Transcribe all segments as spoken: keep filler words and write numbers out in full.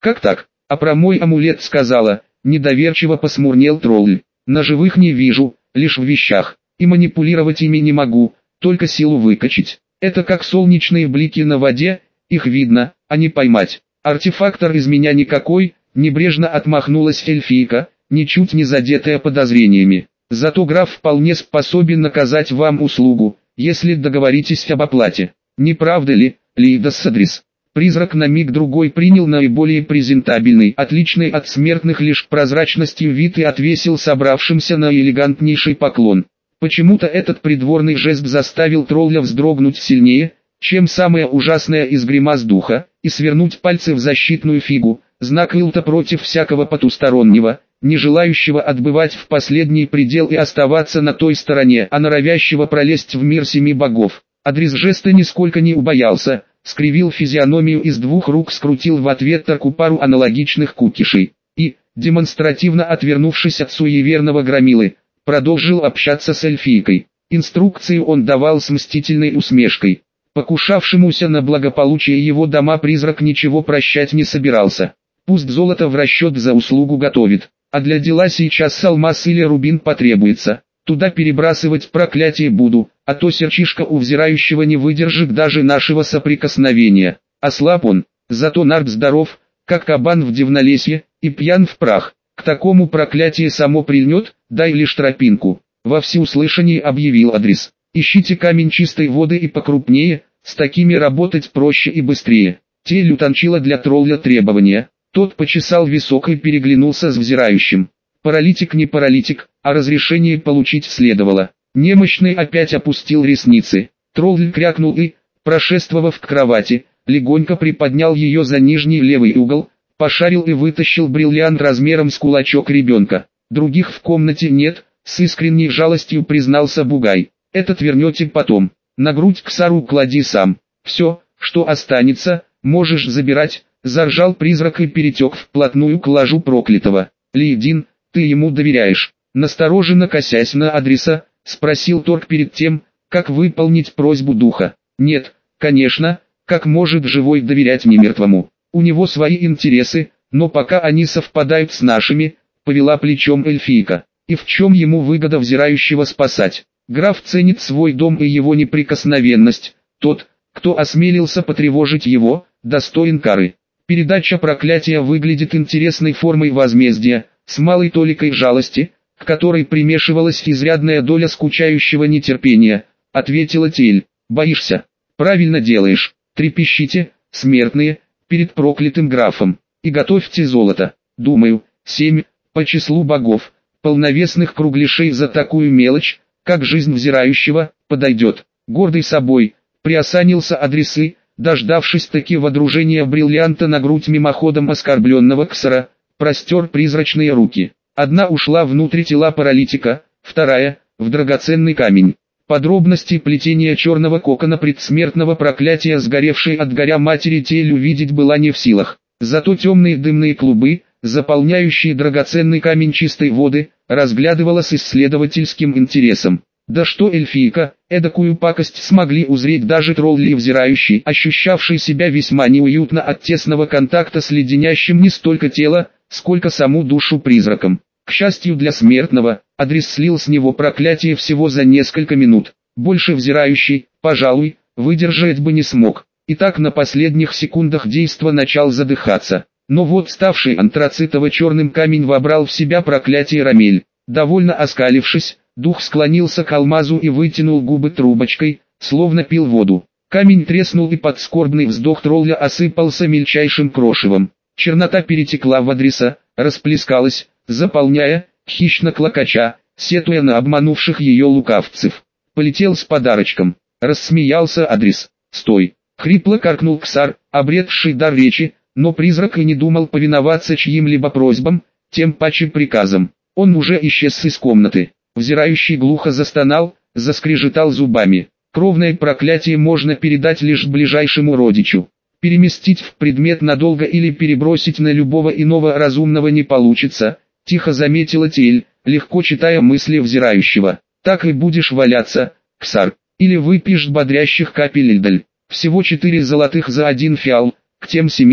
Как так? А про мой амулет сказала, недоверчиво посмурнел тролль. На живых не вижу, лишь в вещах, и манипулировать ими не могу, только силу выкачать. Это как солнечные блики на воде, их видно, а не поймать. Артефактор из меня никакой, небрежно отмахнулась эльфийка, ничуть не задетая подозрениями. Зато граф вполне способен оказать вам услугу, если договоритесь об оплате. Не правда ли, Лидас Адрис? Призрак на миг-другой принял наиболее презентабельный, отличный от смертных лишь прозрачностью вид и отвесил собравшимся на элегантнейший поклон. Почему-то этот придворный жест заставил тролля вздрогнуть сильнее, чем самое ужасное из гримас духа, и свернуть пальцы в защитную фигу, знак Илта против всякого потустороннего, не желающего отбывать в последний предел и оставаться на той стороне, а норовящего пролезть в мир семи богов. Адрис жеста нисколько не убоялся, скривил физиономию и с двух рук скрутил в ответ таку пару аналогичных кукишей, и, демонстративно отвернувшись от суеверного громилы, продолжил общаться с эльфийкой. Инструкции он давал с мстительной усмешкой. Покушавшемуся на благополучие его дома призрак ничего прощать не собирался. Пусть золото в расчет за услугу готовит, а для дела сейчас алмаз или рубин потребуется. Туда перебрасывать проклятие буду, а то серчишка у взирающего не выдержит даже нашего соприкосновения. Ослаб он, зато нард здоров, как кабан в дивнолесье, и пьян в прах. К такому проклятие само прильнет, дай лишь тропинку. Во всеуслышание объявил Адрис. Ищите камень чистой воды и покрупнее, с такими работать проще и быстрее. Тель утончила для тролля требования. Тот почесал висок и переглянулся с взирающим. Паралитик не паралитик, а разрешение получить следовало. Немощный опять опустил ресницы. Тролль крякнул и, прошествовав к кровати, легонько приподнял ее за нижний левый угол, пошарил и вытащил бриллиант размером с кулачок ребенка. Других в комнате нет, с искренней жалостью признался Бугай. Этот вернете потом. На грудь Ксару клади сам. Все, что останется, можешь забирать, заржал призрак и перетек вплотную к ложу проклятого. Лейдин, ты ему доверяешь? Настороженно косясь на Адриса, спросил Торг перед тем, как выполнить просьбу духа. Нет, конечно, как может живой доверять немертвому? У него свои интересы, но пока они совпадают с нашими, повела плечом эльфийка. И в чем ему выгода взирающего спасать? Граф ценит свой дом и его неприкосновенность. Тот, кто осмелился потревожить его, достоин кары. Передача проклятия выглядит интересной формой возмездия, с малой толикой жалости, к которой примешивалась изрядная доля скучающего нетерпения, ответила Тель. Боишься? Правильно делаешь. Трепещите, смертные, перед проклятым графом, и готовьте золото. Думаю, семь, по числу богов, полновесных кругляшей за такую мелочь, как жизнь взирающего, подойдет. Гордый собой, приосанился Адрисы, дождавшись таки водружения бриллианта на грудь мимоходом оскорбленного Ксара, простер призрачные руки. Одна ушла внутрь тела паралитика, вторая — в драгоценный камень. Подробности плетения черного кокона предсмертного проклятия сгоревшей от горя матери Тель увидеть была не в силах. Зато темные дымные клубы, заполняющие драгоценный камень чистой воды, разглядывала с исследовательским интересом. Да что эльфийка, эдакую пакость смогли узреть даже тролли взирающий, ощущавший себя весьма неуютно от тесного контакта с леденящим не столько тело, сколько саму душу призраком. К счастью для смертного, Адрис слил с него проклятие всего за несколько минут. Больше взирающий, пожалуй, выдержать бы не смог. И так на последних секундах действа начал задыхаться. Но вот ставший антрацитово-черным камень вобрал в себя проклятие Рамель. Довольно оскалившись, дух склонился к алмазу и вытянул губы трубочкой, словно пил воду. Камень треснул и под скорбный вздох тролля осыпался мельчайшим крошевом. Чернота перетекла в Адриса, расплескалась, заполняя, хищно клокоча, сетуя на обманувших ее лукавцев. Полетел с подарочком. Рассмеялся Адрис. «Стой!» — хрипло каркнул Ксар, обретший дар речи, но призрак и не думал повиноваться чьим-либо просьбам, тем паче приказам. Он уже исчез из комнаты. Взирающий глухо застонал, заскрежетал зубами. Кровное проклятие можно передать лишь ближайшему родичу. Переместить в предмет надолго или перебросить на любого иного разумного не получится, тихо заметила Тель, легко читая мысли взирающего. Так и будешь валяться, Ксар, или выпьешь бодрящих капель Эльдаль. Всего четыре золотых за один фиал, к тем семи,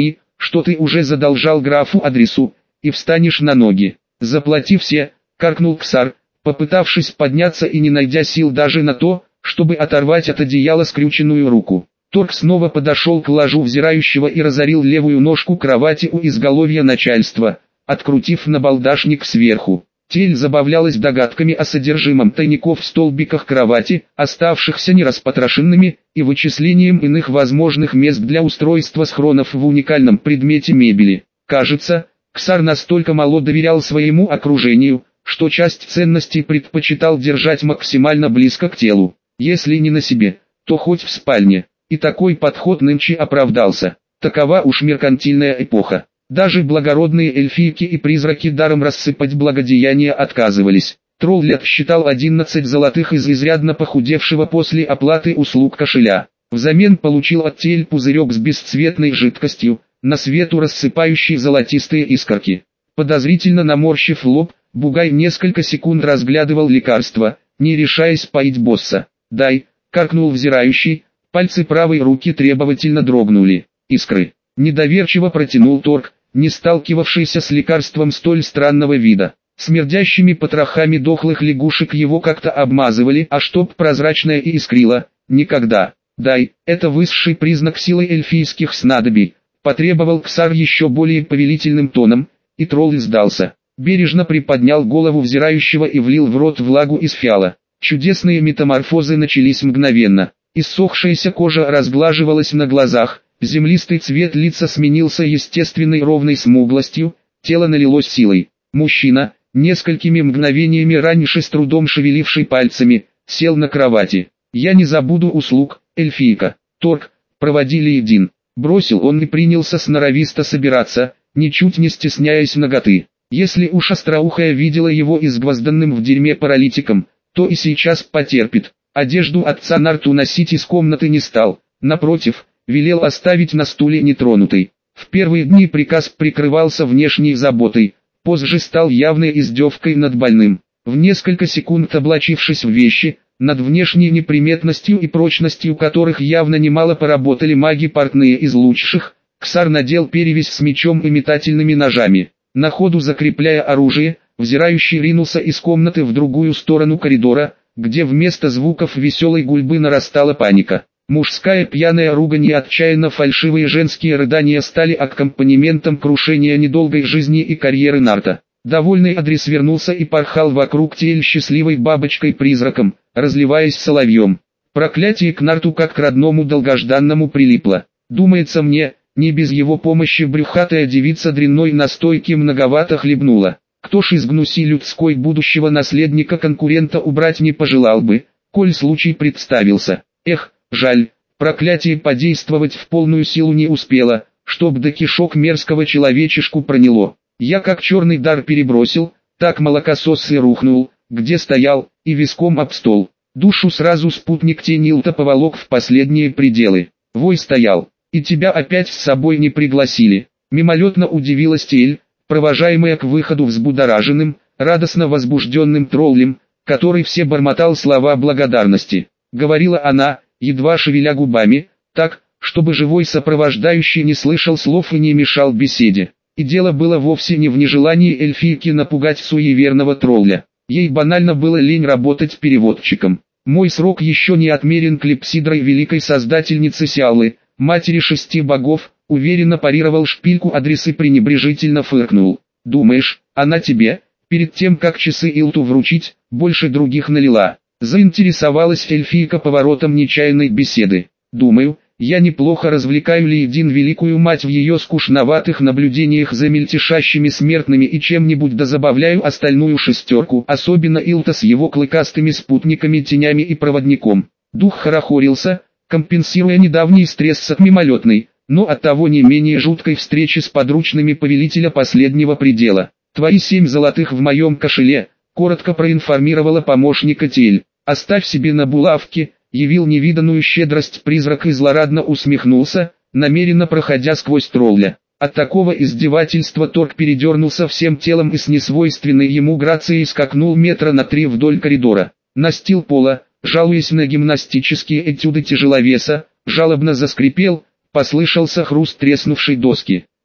что ты уже задолжал графу адресу, и встанешь на ноги. Заплати все, каркнул Ксар, попытавшись подняться и не найдя сил даже на то, чтобы оторвать от одеяла скрюченную руку. Торг снова подошел к ложу взирающего и разорил левую ножку кровати у изголовья начальства, открутив набалдашник сверху. Тель забавлялась догадками о содержимом тайников в столбиках кровати, оставшихся нераспотрошенными, и вычислением иных возможных мест для устройства схронов в уникальном предмете мебели. Кажется, Ксар настолько мало доверял своему окружению, что часть ценностей предпочитал держать максимально близко к телу. Если не на себе, то хоть в спальне. И такой подход нынче оправдался. Такова уж меркантильная эпоха. Даже благородные эльфийки и призраки даром рассыпать благодеяния отказывались. Тролль отсчитал одиннадцать золотых из изрядно похудевшего после оплаты услуг кошеля. Взамен получил от Тель пузырек с бесцветной жидкостью, на свету рассыпающей золотистые искорки. Подозрительно наморщив лоб, Бугай несколько секунд разглядывал лекарство, не решаясь поить босса. «Дай», — каркнул взирающий, пальцы правой руки требовательно дрогнули. «Искры». Недоверчиво протянул Торг, не сталкивавшийся с лекарством столь странного вида. Смердящими потрохами дохлых лягушек его как-то обмазывали, а чтоб прозрачное и искрило, никогда. «Дай», это высший признак силы эльфийских снадобий, потребовал Ксар еще более повелительным тоном, и тролль сдался. Бережно приподнял голову взирающего и влил в рот влагу из фиала. Чудесные метаморфозы начались мгновенно. Иссохшаяся кожа разглаживалась на глазах, землистый цвет лица сменился естественной ровной смуглостью, тело налилось силой. Мужчина, несколькими мгновениями раньше с трудом шевеливший пальцами, сел на кровати. «Я не забуду услуг, эльфийка». «Торг, проводи Лейдин». Бросил он и принялся сноровисто собираться, ничуть не стесняясь наготы. Если уж остроухая видела его изгвозданным в дерьме паралитиком, то и сейчас потерпит. Одежду отца Нарту носить из комнаты не стал, напротив, велел оставить на стуле нетронутой. В первые дни приказ прикрывался внешней заботой, позже стал явной издевкой над больным. В несколько секунд облачившись в вещи, над внешней неприметностью и прочностью которых явно немало поработали маги-портные из лучших, Ксар надел перевязь с мечом и метательными ножами. На ходу закрепляя оружие, взирающий ринулся из комнаты в другую сторону коридора, где вместо звуков веселой гульбы нарастала паника. Мужская пьяная ругань и отчаянно фальшивые женские рыдания стали аккомпанементом крушения недолгой жизни и карьеры Нарта. Довольный Адрис вернулся и порхал вокруг Тель счастливой бабочкой-призраком, разливаясь соловьем. Проклятие к Нарту как к родному долгожданному прилипло. Думается мне, не без его помощи брюхатая девица дрянной настойки многовато хлебнула. Кто ж из гнуси людской будущего наследника конкурента убрать не пожелал бы, коль случай представился. Эх, жаль, проклятие подействовать в полную силу не успело, чтоб до кишок мерзкого человечешку проняло. Я как черный дар перебросил, так молокосос и рухнул, где стоял, и виском об стол. Душу сразу спутник Тенилта поволок в последние пределы. Вой стоял. «И тебя опять с собой не пригласили?» Мимолетно удивилась Тель, провожаемая к выходу взбудораженным, радостно возбужденным троллем, который все бормотал слова благодарности. Говорила она, едва шевеля губами, так, чтобы живой сопровождающий не слышал слов и не мешал беседе. И дело было вовсе не в нежелании эльфийки напугать суеверного тролля. Ей банально было лень работать переводчиком. «Мой срок еще не отмерен клипсидрой великой создательницы Сиалы, матери шести богов», уверенно парировал шпильку Адрес и пренебрежительно фыркнул. «Думаешь, она тебе, перед тем как часы Илту вручить, больше других налила?» Заинтересовалась эльфийка поворотом нечаянной беседы. «Думаю, я неплохо развлекаю Лейдин великую мать в ее скучноватых наблюдениях за мельтешащими смертными и чем-нибудь дозабавляю остальную шестерку, особенно Илта с его клыкастыми спутниками, тенями и проводником». Дух хорохорился, компенсируя недавний стресс от мимолетной, но оттого не менее жуткой встречи с подручными повелителя последнего предела. «Твои семь золотых в моем кошеле», — коротко проинформировала помощника Тель. «Оставь себе на булавке», — явил невиданную щедрость призрак и злорадно усмехнулся, намеренно проходя сквозь тролля. От такого издевательства Торг передернулся всем телом и с несвойственной ему грацией скакнул метра на три вдоль коридора. Настил пола, жалуясь на гимнастические этюды тяжеловеса, жалобно заскрипел, послышался хруст треснувшей доски.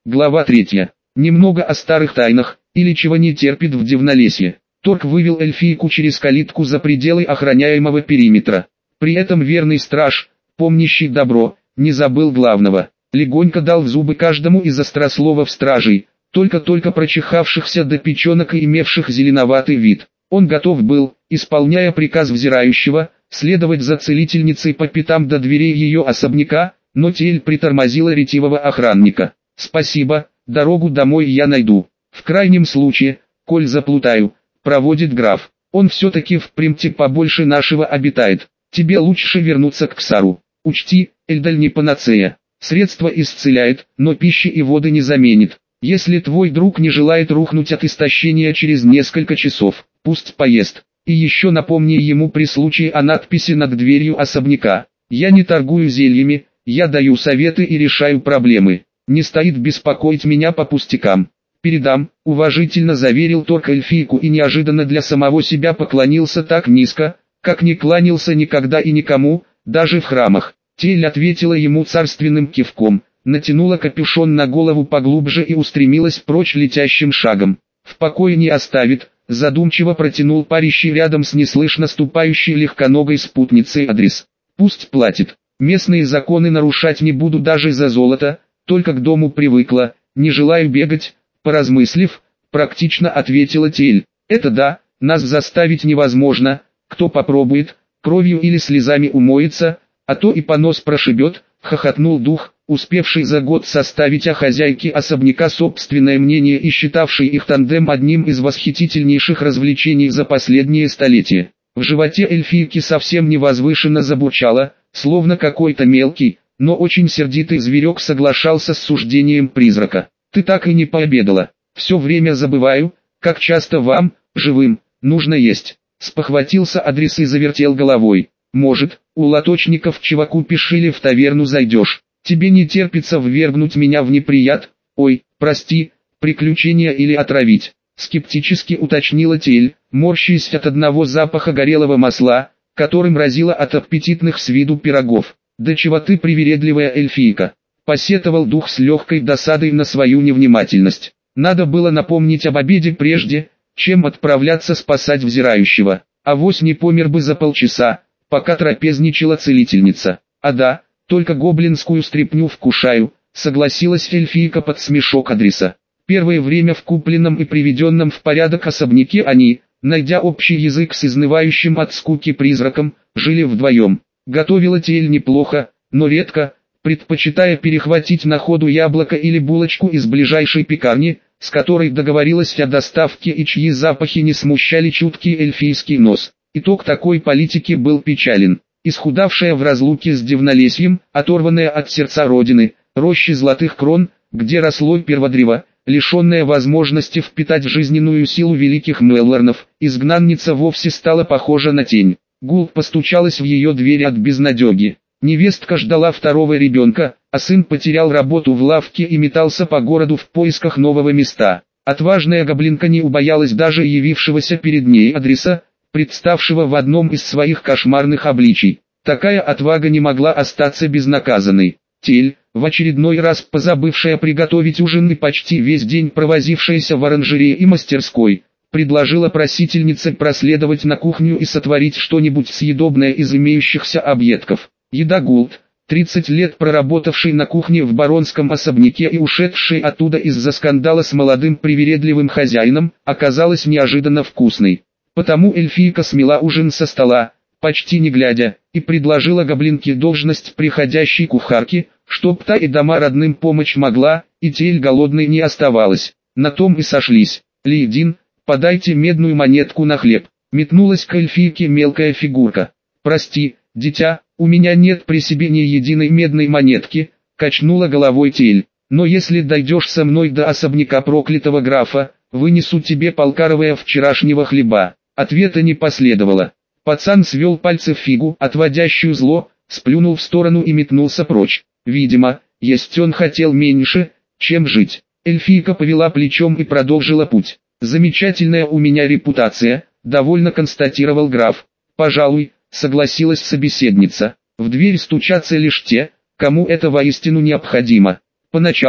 Глава третья. Немного о старых тайнах, или чего не терпит в Дивнолесье. Торг вывел эльфийку через калитку за пределы охраняемого периметра. При этом верный страж, помнящий добро, не забыл главного. Легонько дал в зубы каждому из острословов стражей, только-только прочихавшихся до печенок и имевших зеленоватый вид. Он готов был, исполняя приказ взирающего, следовать за целительницей по пятам до дверей ее особняка, но Тель притормозила ретивого охранника. «Спасибо, дорогу домой я найду. В крайнем случае, коль заплутаю, проводит граф. Он все-таки в Примте побольше нашего обитает. Тебе лучше вернуться к Ксару. Учти, Эльдаль не панацея. Средство исцеляет, но пищи и воды не заменит. Если твой друг не желает рухнуть от истощения через несколько часов, пусть поест. И еще напомни ему при случае о надписи над дверью особняка. Я не торгую зельями, я даю советы и решаю проблемы. Не стоит беспокоить меня по пустякам. Передам», — уважительно заверил Торг эльфийку и неожиданно для самого себя поклонился так низко, как не кланялся никогда и никому, даже в храмах. Тель ответила ему царственным кивком, натянула капюшон на голову поглубже и устремилась прочь летящим шагом. «В покое не оставит», — задумчиво протянул парящий рядом с неслышно ступающей легконогой спутницей адрес. «Пусть платит. Местные законы нарушать не буду даже за золото, только к дому привыкла, не желаю бегать», — поразмыслив, практично ответила Тель. «Это да, нас заставить невозможно, кто попробует, кровью или слезами умоется, а то и понос прошибет», — хохотнул дух, успевший за год составить о хозяйке особняка собственное мнение и считавший их тандем одним из восхитительнейших развлечений за последние столетия. В животе эльфийки совсем невозвышенно забурчало, словно какой-то мелкий, но очень сердитый зверек соглашался с суждением призрака. «Ты так и не пообедала. Все время забываю, как часто вам, живым, нужно есть». Спохватился адрес и завертел головой. «Может, у лоточников чего купишь или в таверну зайдешь? Тебе не терпится ввергнуть меня в неприят? Ой, прости, приключения или отравить?» Скептически уточнила Тель, морщась от одного запаха горелого масла, которым разило от аппетитных с виду пирогов. «Да чего ты привередливая эльфийка?» — посетовал дух с легкой досадой на свою невнимательность. Надо было напомнить об обеде прежде, чем отправляться спасать взирающего. Авось не помер бы за полчаса, пока трапезничала целительница. «А да, только гоблинскую стряпню вкушаю», — согласилась эльфийка под смешок адреса. Первое время в купленном и приведенном в порядок особняке они, найдя общий язык с изнывающим от скуки призраком, жили вдвоем. Готовила Тель неплохо, но редко, предпочитая перехватить на ходу яблоко или булочку из ближайшей пекарни, с которой договорилась о доставке и чьи запахи не смущали чуткий эльфийский нос. Итог такой политики был печален. Исхудавшая в разлуке с Дивнолесьем, оторванная от сердца родины, рощи золотых крон, где росло перводрево, лишенная возможности впитать жизненную силу великих Меллорнов, изгнанница вовсе стала похожа на тень. Гул постучалась в ее дверь от безнадеги. Невестка ждала второго ребенка, а сын потерял работу в лавке и метался по городу в поисках нового места. Отважная гоблинка не убоялась даже явившегося перед ней адреса, представшего в одном из своих кошмарных обличий. Такая отвага не могла остаться безнаказанной. Тель, в очередной раз позабывшая приготовить ужин и почти весь день провозившаяся в оранжерее и мастерской, предложила просительнице проследовать на кухню и сотворить что-нибудь съедобное из имеющихся объедков. Еда Гулд, тридцать лет проработавший на кухне в баронском особняке и ушедший оттуда из-за скандала с молодым привередливым хозяином, оказалась неожиданно вкусной. Потому эльфийка смела ужин со стола, почти не глядя, и предложила гоблинке должность приходящей кухарки, чтоб та и дома родным помочь могла, и Тель голодной не оставалась. На том и сошлись. «Лейдин, подайте медную монетку на хлеб», — метнулась к эльфийке мелкая фигурка. «Прости, дитя, у меня нет при себе ни единой медной монетки», — качнула головой Тель. «Но если дойдешь со мной до особняка проклятого графа, вынесу тебе полкаровая вчерашнего хлеба». Ответа не последовало. Пацан свел пальцы в фигу, отводящую зло, сплюнул в сторону и метнулся прочь. Видимо, есть он хотел меньше, чем жить. Эльфийка повела плечом и продолжила путь. «Замечательная у меня репутация», — довольно констатировал граф. «Пожалуй», — согласилась собеседница. «В дверь стучатся лишь те, кому это воистину необходимо. Поначалу,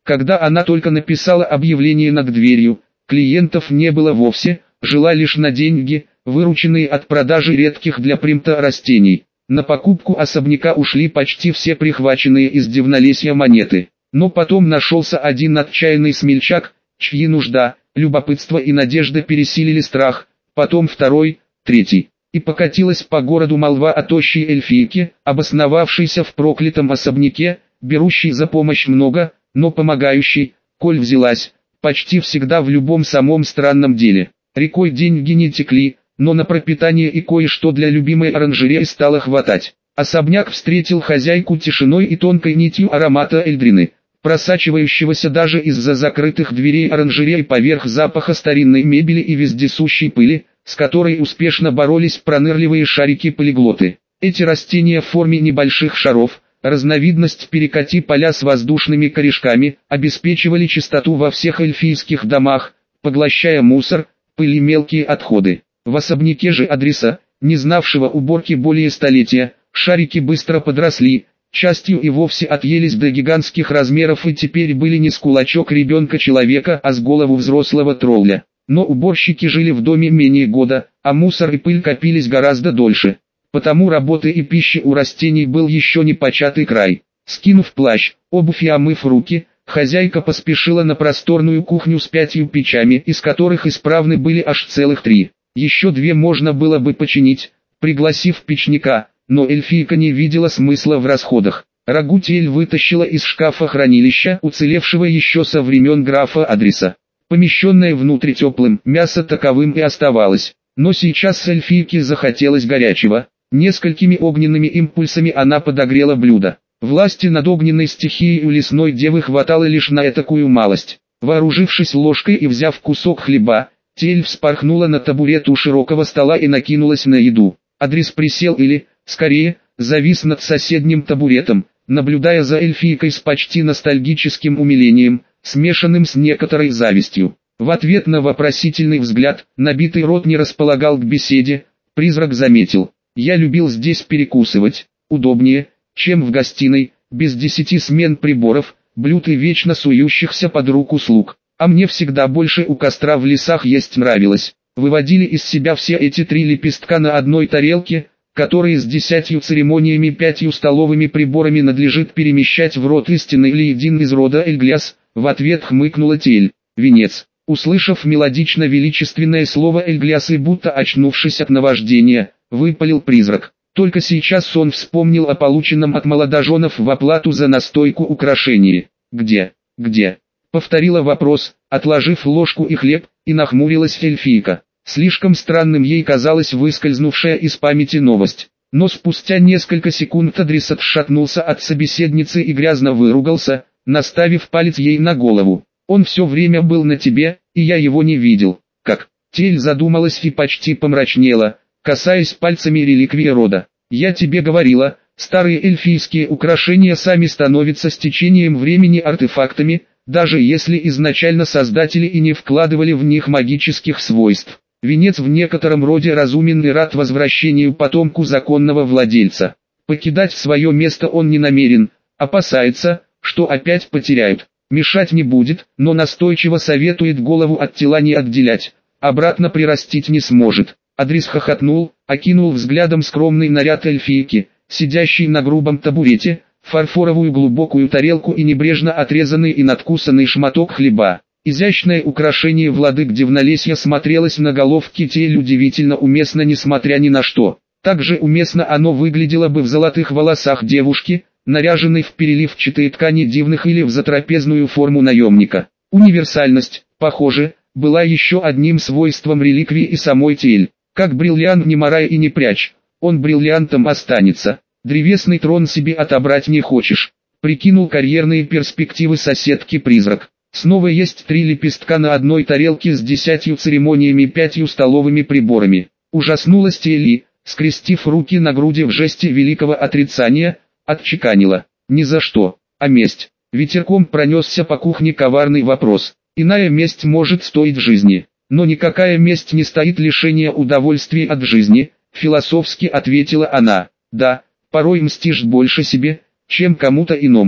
Когда она только написала объявление над дверью, клиентов не было вовсе, жила лишь на деньги, вырученные от продажи редких для принта растений. На покупку особняка ушли почти все прихваченные из Дивнолесья монеты. Но потом нашелся один отчаянный смельчак, чьи нужда, любопытство и надежда пересилили страх, потом второй, третий. И покатилась по городу молва о тощей эльфийке, обосновавшейся в проклятом особняке, берущей за помощь много, но помогающей, коль взялась, почти всегда в любом самом странном деле. Рекой деньги не текли, но на пропитание и кое-что для любимой оранжереи стало хватать. Особняк встретил хозяйку тишиной и тонкой нитью аромата эльдрины, просачивающегося даже из-за закрытых дверей оранжереи поверх запаха старинной мебели и вездесущей пыли, с которой успешно боролись пронырливые шарики-полиглоты. Эти растения в форме небольших шаров, разновидность перекати поля с воздушными корешками, обеспечивали чистоту во всех эльфийских домах, поглощая мусор, пыль и мелкие отходы. В особняке же адреса, не знавшего уборки более столетия, шарики быстро подросли, частью и вовсе отъелись до гигантских размеров и теперь были не с кулачок ребенка-человека, а с голову взрослого тролля. Но уборщики жили в доме менее года, а мусор и пыль копились гораздо дольше. Потому работы и пищи у растений был еще не початый край. Скинув плащ, обувь и омыв руки, хозяйка поспешила на просторную кухню с пятью печами, из которых исправны были аж целых три. Еще две можно было бы починить, пригласив печника, но эльфийка не видела смысла в расходах. Рагутиэль вытащила из шкафа хранилища, уцелевшего еще со времен графа Адриса. Помещенное внутрь теплым, мясо таковым и оставалось. Но сейчас эльфийке захотелось горячего. Несколькими огненными импульсами она подогрела блюдо. Власти над огненной стихией у лесной девы хватало лишь на этакую малость. Вооружившись ложкой и взяв кусок хлеба, Тель вспорхнула на табурет у широкого стола и накинулась на еду. Адрес присел или, скорее, завис над соседним табуретом, наблюдая за эльфийкой с почти ностальгическим умилением, смешанным с некоторой завистью. В ответ на вопросительный взгляд, набитый рот не располагал к беседе, призрак заметил: «Я любил здесь перекусывать, удобнее, чем в гостиной, без десяти смен приборов, блюд и вечно сующихся под руку слуг. А мне всегда больше у костра в лесах есть нравилось». Выводили из себя все эти три лепестка на одной тарелке, которые с десятью церемониями пятью столовыми приборами надлежит перемещать в рот истинный или един из рода Эльгляс. В ответ хмыкнула Тель. «Венец». Услышав мелодично величественное слово Эльгляс и будто очнувшись от наваждения, выпалил призрак. Только сейчас он вспомнил о полученном от молодоженов в оплату за настойку украшении. «Где? Где?» Повторила вопрос, отложив ложку и хлеб, и нахмурилась эльфийка. Слишком странным ей казалась выскользнувшая из памяти новость. Но спустя несколько секунд адрес отшатнулся от собеседницы и грязно выругался, наставив палец ей на голову. «Он все время был на тебе, и я его не видел». «Как?» Тель задумалась и почти помрачнела, касаясь пальцами реликвии рода. «Я тебе говорила, старые эльфийские украшения сами становятся с течением времени артефактами, даже если изначально создатели и не вкладывали в них магических свойств. Венец в некотором роде разумен и рад возвращению потомку законного владельца. Покидать свое место он не намерен, опасается, что опять потеряют. Мешать не будет, но настойчиво советует голову от тела не отделять, обратно прирастить не сможет». Адрес хохотнул, окинул взглядом скромный наряд эльфийки, сидящий на грубом табурете, фарфоровую глубокую тарелку и небрежно отрезанный и надкусанный шматок хлеба. Изящное украшение владык Дивнолесья смотрелось на головке Тель удивительно уместно несмотря ни на что. Также уместно оно выглядело бы в золотых волосах девушки, наряженной в переливчатые ткани дивных или в затрапезную форму наемника. Универсальность, похоже, была еще одним свойством реликвии и самой Тель. Как бриллиант не морай и не прячь, он бриллиантом останется. Древесный трон себе отобрать не хочешь. Прикинул карьерные перспективы соседки-призрак. Снова есть три лепестка на одной тарелке с десятью церемониями пятью столовыми приборами. Ужаснулась Телли, скрестив руки на груди в жесте великого отрицания, отчеканила: «Ни за что, а месть». Ветерком пронесся по кухне коварный вопрос. «Иная месть может стоить жизни, но никакая месть не стоит лишения удовольствия от жизни», философски ответила она. «Да, порой мстишь больше себе, чем кому-то иному.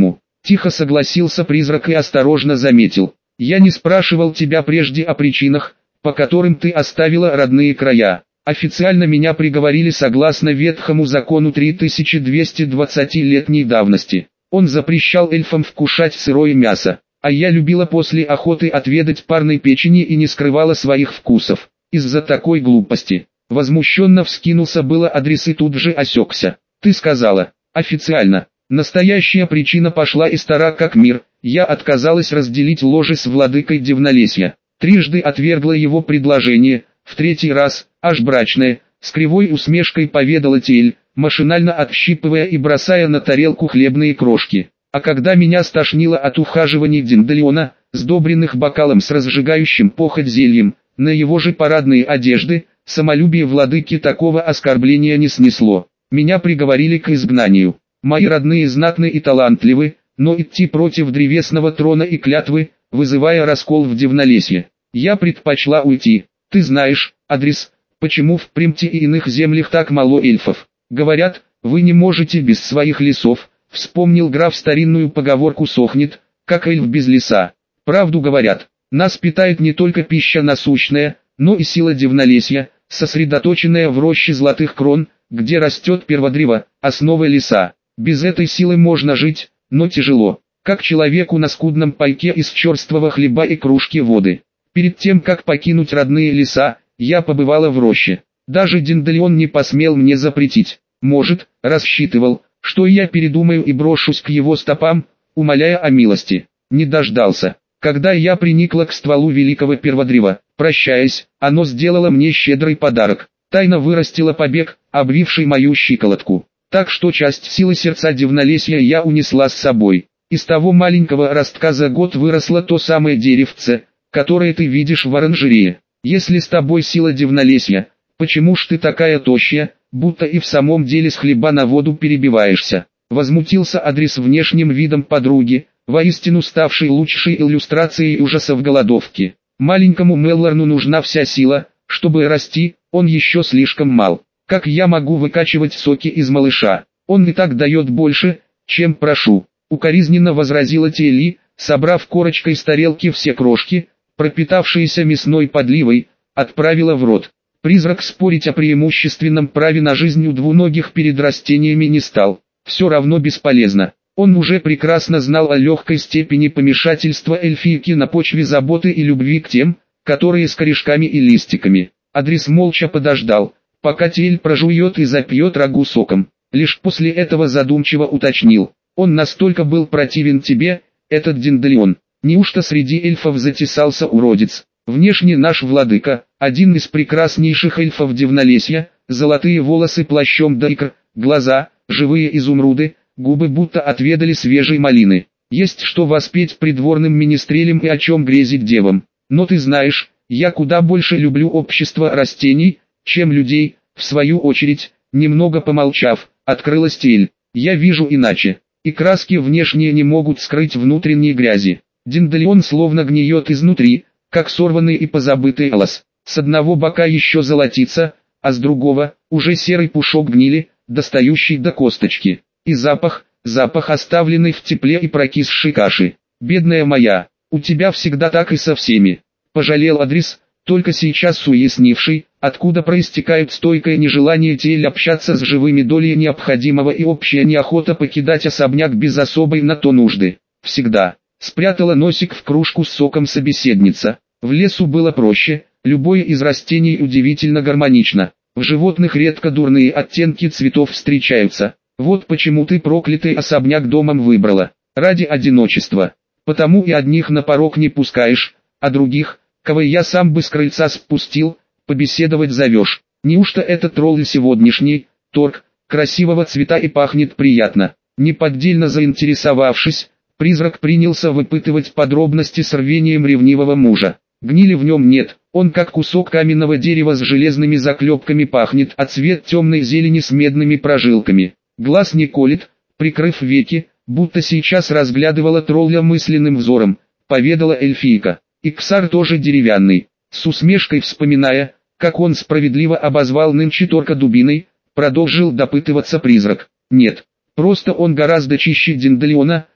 Тихо согласился призрак и осторожно заметил. Я не спрашивал тебя прежде о причинах, по которым ты оставила родные края. Официально меня приговорили согласно Ветхому закону три тысячи двести двадцатилетней давности. Он запрещал эльфам вкушать сырое мясо, а я любила после охоты отведать парной печени и не скрывала своих вкусов. Из-за такой глупости. Возмущенно вскинулся было Адрис и тут же осекся. Ты сказала, официально. Настоящая причина пошла и стара как мир. Я отказалась разделить ложе с владыкой Дивнолесья. Трижды отвергла его предложение, в третий раз, аж брачное, с кривой усмешкой поведала Тиэль, машинально отщипывая и бросая на тарелку хлебные крошки. А когда меня стошнило от ухаживаний Динделиона, сдобренных бокалом с разжигающим похоть зельем, на его же парадные одежды, самолюбие владыки такого оскорбления не снесло. Меня приговорили к изгнанию. Мои родные знатны и талантливы, но идти против древесного трона и клятвы, вызывая раскол в Дивнолесье, я предпочла уйти. Ты знаешь, Адрис, почему в Примте и иных землях так мало эльфов? Говорят, вы не можете без своих лесов. Вспомнил граф старинную поговорку «сохнет, как эльф без леса». Правду говорят, нас питает не только пища насущная, но и сила Дивнолесья, сосредоточенная в роще золотых крон, где растет перводрево, основа леса. Без этой силы можно жить, но тяжело, как человеку на скудном пайке из черствого хлеба и кружки воды. Перед тем, как покинуть родные леса, я побывала в роще. Даже Динделион не посмел мне запретить. Может, рассчитывал, что я передумаю и брошусь к его стопам, умоляя о милости. Не дождался. Когда я приникла к стволу великого перводрева, прощаясь, оно сделало мне щедрый подарок. Тайно вырастило побег, обвивший мою щиколотку. Так что часть силы сердца Дивнолесья я унесла с собой. Из того маленького ростка за год выросло то самое деревце, которое ты видишь в оранжерее. Если с тобой сила Дивнолесья, почему ж ты такая тощая, будто и в самом деле с хлеба на воду перебиваешься? Возмутился Адрис внешним видом подруги, воистину ставшей лучшей иллюстрацией ужасов голодовки. Маленькому Меллорну нужна вся сила, чтобы расти, он еще слишком мал. Как я могу выкачивать соки из малыша? Он и так дает больше, чем прошу. Укоризненно возразила Тиэли, собрав корочкой с тарелки все крошки, пропитавшиеся мясной подливой, отправила в рот. Призрак спорить о преимущественном праве на жизнь у двуногих перед растениями не стал. Все равно бесполезно. Он уже прекрасно знал о легкой степени помешательства эльфийки на почве заботы и любви к тем, которые с корешками и листиками. Адрис молча подождал, пока Тиэль прожует и запьет рагу соком. Лишь после этого задумчиво уточнил. Он настолько был противен тебе, этот Динделион. Неужто среди эльфов затесался уродец? Внешне наш владыка, один из прекраснейших эльфов Дивнолесья, золотые волосы плащом до икр, глаза, живые изумруды, губы будто отведали свежей малины. Есть что воспеть придворным министрелям и о чем грезить девам. Но ты знаешь, я куда больше люблю общество растений, чем людей. В свою очередь, немного помолчав, открылась Тиэль. Я вижу иначе. И краски внешние не могут скрыть внутренней грязи. Динделион словно гниет изнутри, как сорванный и позабытый лос. С одного бока еще золотится, а с другого – уже серый пушок гнили, достающий до косточки. И запах, запах оставленный в тепле и прокисшей каши. Бедная моя, у тебя всегда так и со всеми. Пожалел Адрис, только сейчас уяснивший, откуда проистекает стойкое нежелание Тиэль общаться с живыми долей необходимого и общая неохота покидать особняк без особой на то нужды. Всегда. Спрятала носик в кружку с соком собеседница. В лесу было проще, любое из растений удивительно гармонично. В животных редко дурные оттенки цветов встречаются. Вот почему ты проклятый особняк домом выбрала. Ради одиночества. Потому и одних на порог не пускаешь, а других, кого я сам бы с крыльца спустил, побеседовать зовешь. Неужто этот тролль сегодняшний, торг, красивого цвета и пахнет приятно? Неподдельно заинтересовавшись, призрак принялся выпытывать подробности с рвением ревнивого мужа. Гнили в нем нет, он как кусок каменного дерева с железными заклепками пахнет, а цвет темной зелени с медными прожилками. Глаз не колет, прикрыв веки, будто сейчас разглядывала тролля мысленным взором, поведала эльфийка. И ксар тоже деревянный. С усмешкой вспоминая, как он справедливо обозвал нынче торка дубиной, продолжил допытываться призрак. Нет, просто он гораздо чище Динделиона,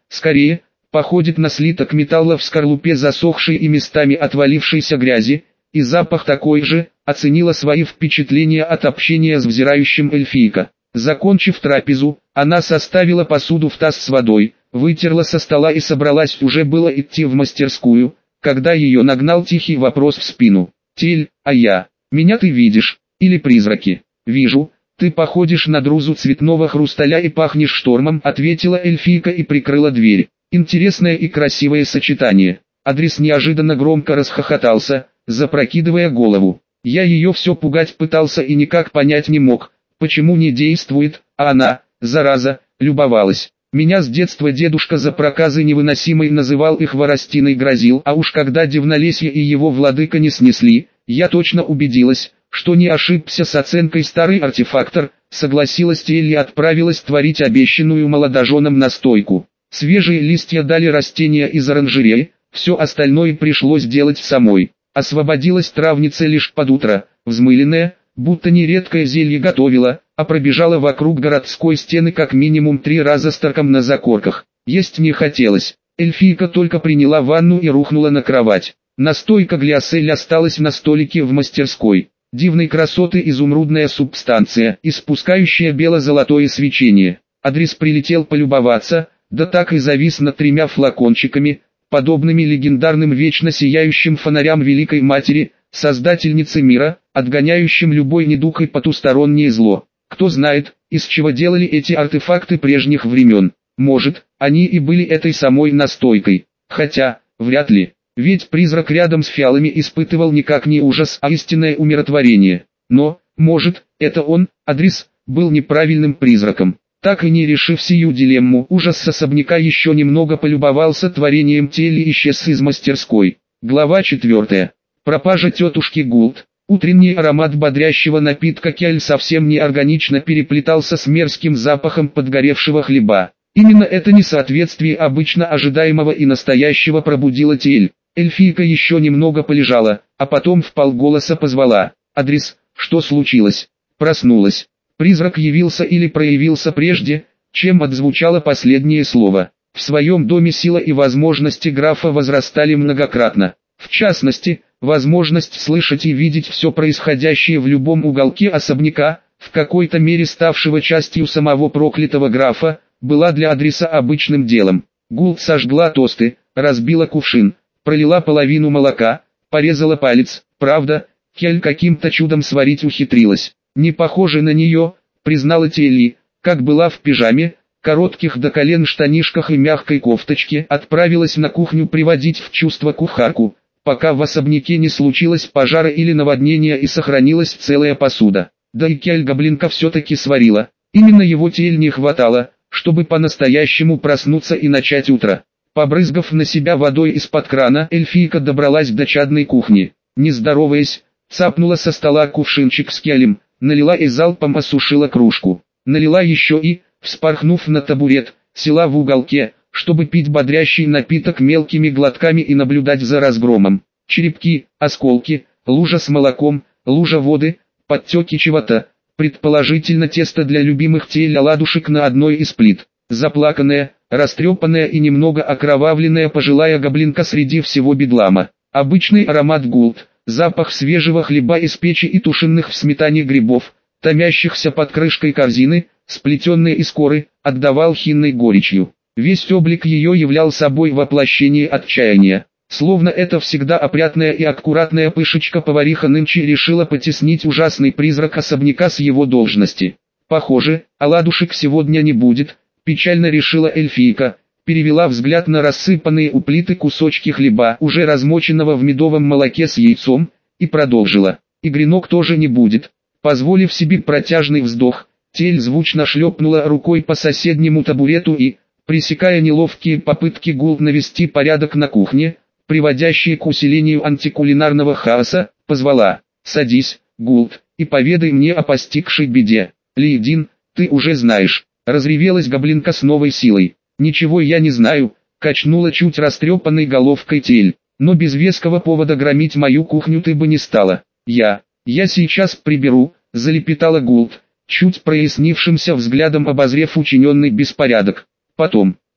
скорее, походит на слиток металла в скорлупе засохшей и местами отвалившейся грязи, и запах такой же, оценила свои впечатления от общения с взирающим эльфийка. Закончив трапезу, она составила посуду в таз с водой, вытерла со стола и собралась уже было идти в мастерскую, когда ее нагнал тихий вопрос в спину. «Тель, а я? Меня ты видишь? Или призраки?» «Вижу, ты походишь на друзу цветного хрусталя и пахнешь штормом», ответила эльфийка и прикрыла дверь. Интересное и красивое сочетание. Адрес неожиданно громко расхохотался, запрокидывая голову. Я ее все пугать пытался и никак понять не мог, почему не действует, а она, зараза, любовалась. Меня с детства дедушка за проказы невыносимой называл и хворостиной грозил, а уж когда Дивнолесье и его владыка не снесли, я точно убедилась, что не ошибся с оценкой старый артефактор, согласилась Телли и отправилась творить обещанную молодоженам настойку. Свежие листья дали растения из оранжереи, все остальное пришлось делать самой. Освободилась травница лишь под утро, взмыленная, будто не редкое зелье готовила, а пробежала вокруг городской стены как минимум три раза с торком на закорках. Есть не хотелось. Эльфийка только приняла ванну и рухнула на кровать. Настойка глясель осталась на столике в мастерской. Дивной красоты изумрудная субстанция, испускающая бело-золотое свечение. Адрес прилетел полюбоваться, да так и завис над тремя флакончиками, подобными легендарным вечно сияющим фонарям Великой Матери, Создательницы мира, отгоняющим любой недуг и потустороннее зло. Кто знает, из чего делали эти артефакты прежних времен. Может, они и были этой самой настойкой. Хотя, вряд ли. Ведь призрак рядом с фиалами испытывал никак не ужас, а истинное умиротворение. Но, может, это он, Адрес, был неправильным призраком. Так и не решив сию дилемму, ужас с особняка еще немного полюбовался творением Телли и исчез из мастерской. Глава четвертая. Пропажа тетушки Гулд. Утренний аромат бодрящего напитка кяль совсем неорганично переплетался с мерзким запахом подгоревшего хлеба. Именно это несоответствие обычно ожидаемого и настоящего пробудило Тель. Эльфийка еще немного полежала, а потом вполголоса позвала. «Адрес, что случилось?» Проснулась. Призрак явился или проявился прежде, чем отзвучало последнее слово. В своем доме сила и возможности графа возрастали многократно. В частности, возможность слышать и видеть все происходящее в любом уголке особняка, в какой-то мере ставшего частью самого проклятого графа, была для Адреса обычным делом. Гулд сожгла тосты, разбила кувшин, пролила половину молока, порезала палец. Правда, Кель каким-то чудом сварить ухитрилась. Не похоже на нее, признала Телли, как была в пижаме, коротких до колен штанишках и мягкой кофточке, отправилась на кухню приводить в чувство кухарку, пока в особняке не случилось пожара или наводнения и сохранилась целая посуда. Да и Кель-гоблинка все-таки сварила. Именно его Тель не хватало, чтобы по-настоящему проснуться и начать утро. Побрызгав на себя водой из-под крана, эльфийка добралась до чадной кухни. Не здороваясь, цапнула со стола кувшинчик с келем, налила и залпом осушила кружку. Налила еще и, вспорхнув на табурет, села в уголке, чтобы пить бодрящий напиток мелкими глотками и наблюдать за разгромом. Черепки, осколки, лужа с молоком, лужа воды, подтеки чего-то, предположительно тесто для любимых Тель оладушек на одной из плит. Заплаканная, растрепанная и немного окровавленная пожилая гоблинка среди всего бедлама. Обычный аромат Гулд. Запах свежего хлеба из печи и тушеных в сметане грибов, томящихся под крышкой корзины, сплетенной из коры, отдавал хинной горечью. Весь облик ее являл собой воплощение отчаяния. Словно это всегда опрятная и аккуратная пышечка-повариха нынче решила потеснить ужасный призрак особняка с его должности. Похоже, оладушек сегодня не будет, печально решила эльфийка. Перевела взгляд на рассыпанные у плиты кусочки хлеба, уже размоченного в медовом молоке с яйцом, и продолжила. И гренок тоже не будет. Позволив себе протяжный вздох, Тель звучно шлепнула рукой по соседнему табурету и, пресекая неловкие попытки Гулд навести порядок на кухне, приводящие к усилению антикулинарного хаоса, позвала. «Садись, Гулд, и поведай мне о постигшей беде. Лейдин, ты уже знаешь». Разревелась гоблинка с новой силой. «Ничего я не знаю», — качнула чуть растрепанной головкой Тель. «Но без веского повода громить мою кухню ты бы не стала. Я, я сейчас приберу», — залепетала Гулд, чуть прояснившимся взглядом обозрев учиненный беспорядок. «Потом,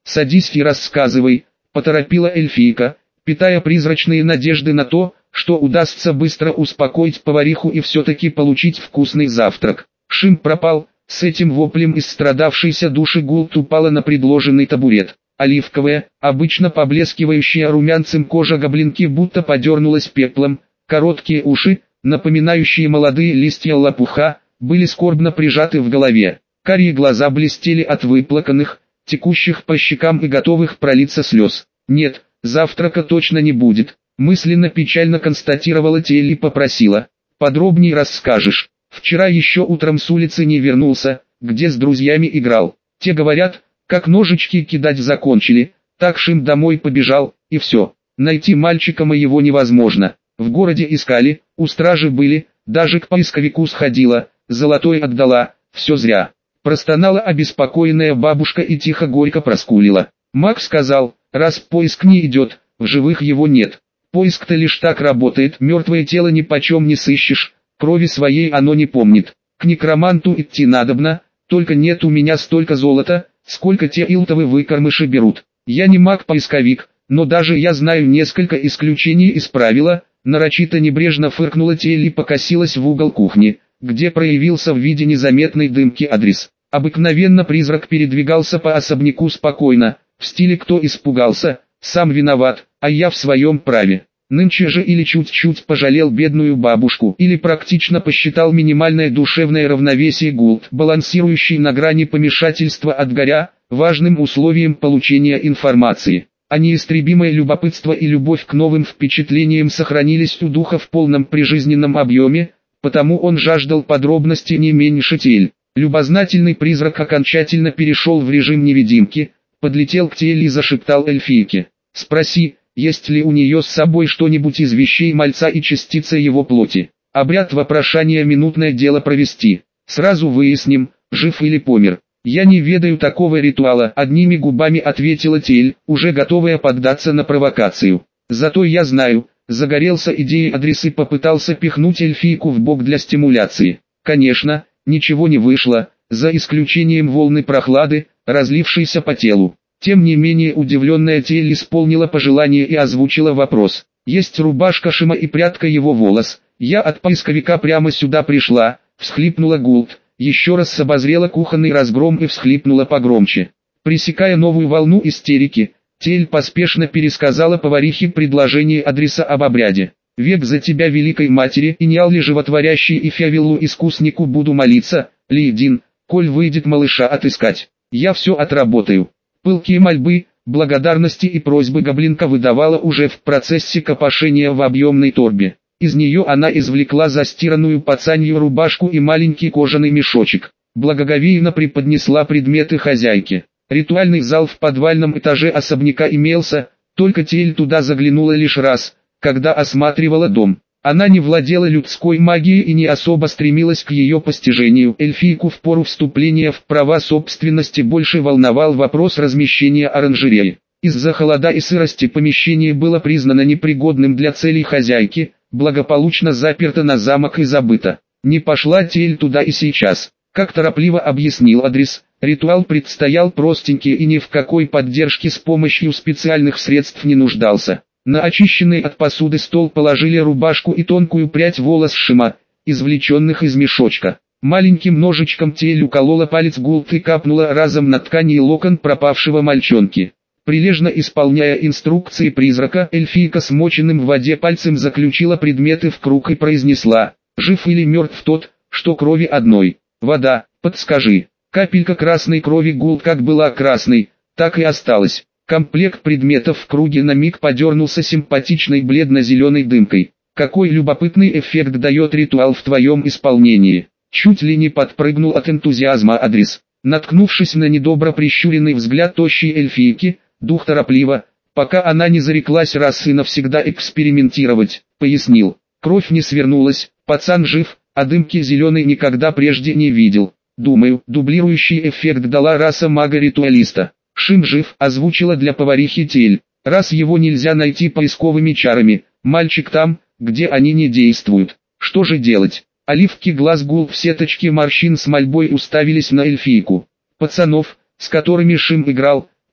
«Садись и рассказывай», — поторопила эльфийка, питая призрачные надежды на то, что удастся быстро успокоить повариху и все-таки получить вкусный завтрак. Шим пропал. С этим воплем из страдавшейся души Гулт упала на предложенный табурет. Оливковая, обычно поблескивающая румянцем кожа гоблинки будто подернулась пеплом, короткие уши, напоминающие молодые листья лопуха, были скорбно прижаты в голове. Карие глаза блестели от выплаканных, текущих по щекам и готовых пролиться слез. «Нет, завтрака точно не будет», мысленно печально констатировала Телли и попросила. «Подробней расскажешь. Вчера еще утром с улицы не вернулся, где с друзьями играл. Те говорят, как ножички кидать закончили, так Шим домой побежал, и все. Найти мальчика моего невозможно. В городе искали, у стражи были, даже к поисковику сходила, золотой отдала, все зря». Простонала обеспокоенная бабушка и тихо горько проскулила. Маг сказал, раз поиск не идет, в живых его нет. Поиск-то лишь так работает, мертвое тело ни почем не сыщешь, крови своей оно не помнит. К некроманту идти надобно, только нет у меня столько золота, сколько те илтовы выкормыши берут. Я не маг-поисковик, но даже я знаю несколько исключений из правила. Нарочито небрежно фыркнула Телли и покосилась в угол кухни, где проявился в виде незаметной дымки адрес. Обыкновенно призрак передвигался по особняку спокойно, в стиле «кто испугался, сам виноват, а я в своем праве». Нынче же или чуть-чуть пожалел бедную бабушку, или практично посчитал минимальное душевное равновесие Гулт, балансирующий на грани помешательства от горя, важным условием получения информации. А неистребимое любопытство и любовь к новым впечатлениям сохранились у духа в полном прижизненном объеме, потому он жаждал подробностей не меньше Тель. Любознательный призрак окончательно перешел в режим невидимки, подлетел к Тель и зашептал эльфийке: «Спроси, есть ли у нее с собой что-нибудь из вещей мальца и частица его плоти. Обряд вопрошания минутное дело провести. Сразу выясним, жив или помер». «Я не ведаю такого ритуала», — одними губами ответила Тель, уже готовая поддаться на провокацию. «Зато я знаю», — загорелся идеей адрес и попытался пихнуть эльфийку в бок для стимуляции. Конечно, ничего не вышло, за исключением волны прохлады, разлившейся по телу. Тем не менее удивленная Тель исполнила пожелание и озвучила вопрос. «Есть рубашка Шима и прядка его волос. Я от поисковика прямо сюда пришла», — всхлипнула Гулт. Еще раз обозрела кухонный разгром и всхлипнула погромче. Пресекая новую волну истерики, Тель поспешно пересказала поварихе предложение адреса об обряде. «Век за тебя, великой матери, и Ниалли животворящий и Фявиллу искуснику буду молиться, Лейдин, коль выйдет малыша отыскать. Я все отработаю». Пылкие мольбы, благодарности и просьбы гоблинка выдавала уже в процессе копошения в объемной торбе. Из нее она извлекла застиранную пацанью рубашку и маленький кожаный мешочек. Благоговейно преподнесла предметы хозяйке. Ритуальный зал в подвальном этаже особняка имелся, только Тель туда заглянула лишь раз, когда осматривала дом. Она не владела людской магией и не особо стремилась к ее постижению. Эльфийку в пору вступления в права собственности больше волновал вопрос размещения оранжереи. Из-за холода и сырости помещение было признано непригодным для целей хозяйки, благополучно заперто на замок и забыто. Не пошла Тель туда и сейчас. Как торопливо объяснил адрес, ритуал предстоял простенький и ни в какой поддержке с помощью специальных средств не нуждался. На очищенный от посуды стол положили рубашку и тонкую прядь волос Шима, извлеченных из мешочка. Маленьким ножичком Тель уколола палец Гулт и капнула разом на ткани и локон пропавшего мальчонки. Прилежно исполняя инструкции призрака, эльфийка смоченным в воде пальцем заключила предметы в круг и произнесла: «Жив или мертв тот, что крови одной? Вода, подскажи». Капелька красной крови Гулт как была красной, так и осталась. Комплект предметов в круге на миг подернулся симпатичной бледно-зеленой дымкой. «Какой любопытный эффект дает ритуал в твоем исполнении!» Чуть ли не подпрыгнул от энтузиазма адрес. Наткнувшись на недобро прищуренный взгляд тощей эльфийки, дух торопливо, пока она не зареклась раз и навсегда экспериментировать, пояснил: «Кровь не свернулась, пацан жив, а дымки зеленой никогда прежде не видел. Думаю, дублирующий эффект дала раса мага-ритуалиста. Шим жив», озвучила для поварихи Тель. «Раз его нельзя найти поисковыми чарами, мальчик там, где они не действуют. Что же делать?» Оливки глаз Гулт в сеточке морщин с мольбой уставились на эльфийку. Пацанов, с которыми Шим играл,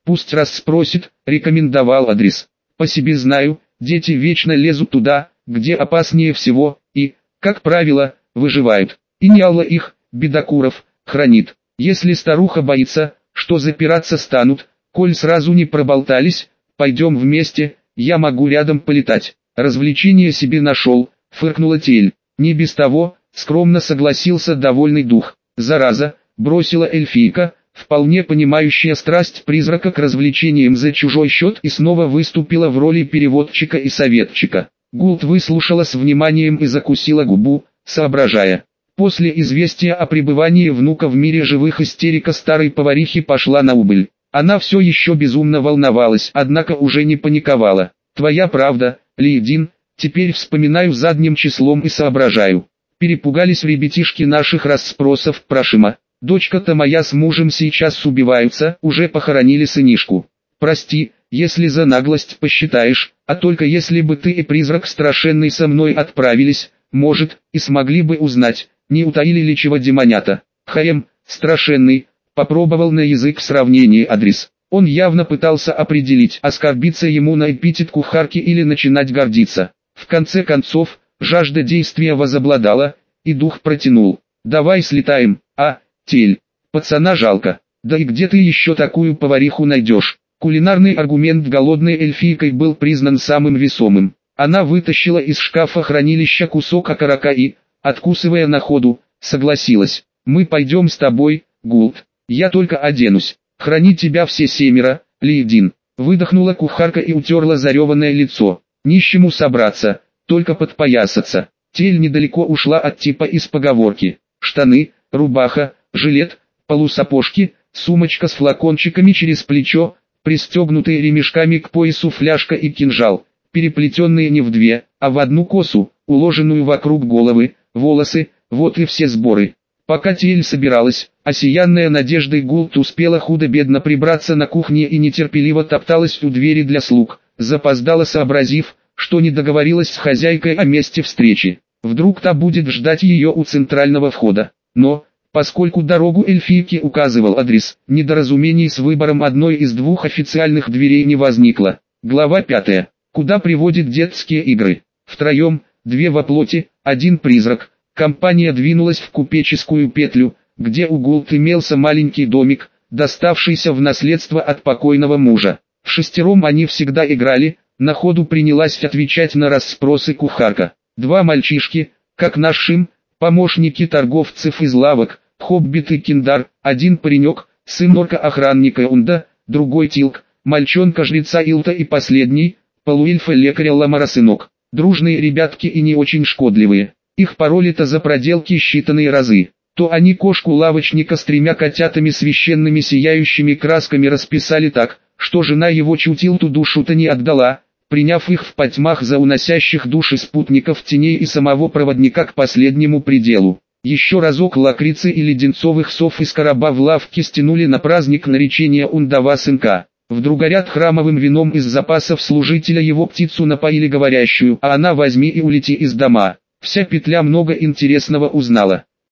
Пусть раз спросит, рекомендовал адрес. По себе знаю, дети вечно лезут туда, где опаснее всего, и, как правило, выживают. И не Алла их, бедокуров, хранит. Если старуха боится, что запираться станут, коль сразу не проболтались, пойдем вместе, я могу рядом полетать. Развлечение себе нашел, фыркнула Тель. Не без того, скромно согласился довольный дух. Зараза, бросила эльфийка, вполне понимающая страсть призрака к развлечениям за чужой счет, и снова выступила в роли переводчика и советчика. Гулт выслушала с вниманием и закусила губу, соображая. После известия о пребывании внука в мире живых истерика старой поварихи пошла на убыль. Она все еще безумно волновалась, однако уже не паниковала. «Твоя правда, Лейдин, теперь вспоминаю задним числом и соображаю. Перепугались ребятишки наших расспросов про Шима. Дочка-то моя с мужем сейчас убиваются, уже похоронили сынишку. Прости, если за наглость посчитаешь, а только если бы ты и призрак страшенный со мной отправились, может, и смогли бы узнать, не утаили ли чего демонята. Хаем, страшенный, попробовал на язык сравнение адрес. Он явно пытался определить, оскорбиться ему на эпитет кухарки или начинать гордиться. В конце концов, жажда действия возобладала, и дух протянул. «Давай слетаем, а, Тель, пацана жалко. Да и где ты еще такую повариху найдешь?» Кулинарный аргумент голодной эльфийкой был признан самым весомым. Она вытащила из шкафа хранилища кусок окорока и, откусывая на ходу, согласилась. «Мы пойдем с тобой, Гулт. Я только оденусь. Храни тебя все семеро, Лейдин». Выдохнула кухарка и утерла зареванное лицо. «Нищему собраться, только подпоясаться». Тель недалеко ушла от типа из поговорки. Штаны, рубаха, жилет, полусапожки, сумочка с флакончиками через плечо, пристегнутые ремешками к поясу фляжка и кинжал, переплетенные не в две, а в одну косу, уложенную вокруг головы, волосы, вот и все сборы. Пока Тель собиралась, осиянная надеждой Гулт успела худо-бедно прибраться на кухне и нетерпеливо топталась у двери для слуг, запоздала сообразив, что не договорилась с хозяйкой о месте встречи. Вдруг та будет ждать ее у центрального входа. Но, поскольку дорогу эльфийке указывал адрес, недоразумений с выбором одной из двух официальных дверей не возникло. Глава пятая. Куда приводят детские игры? Втроем, две во плоти, один призрак. Компания двинулась в купеческую петлю, где у Гулт имелся маленький домик, доставшийся в наследство от покойного мужа. В шестером они всегда играли, на ходу принялась отвечать на расспросы кухарка. Два мальчишки, как наш Шим, помощники торговцев из лавок, Хоббит и Киндар, один паренек, сын орка-охранника Унда, другой Тилк, мальчонка-жреца Илта и последний, полуэльфа-лекаря Ламара сынок. Дружные ребятки и не очень шкодливые. Их пароли-то за проделки считанные разы. То они кошку-лавочника с тремя котятами священными сияющими красками расписали так, что жена его чуть Илту душу-то не отдала, приняв их в потьмах за уносящих души спутников теней и самого проводника к последнему пределу. Еще разок лакрицы и леденцовых сов из короба в лавке стянули на праздник наречения Ундава сынка. В другоряд храмовым вином из запасов служителя его птицу напоили говорящую, а она возьми и улети из дома. Вся петля много интересного узнала.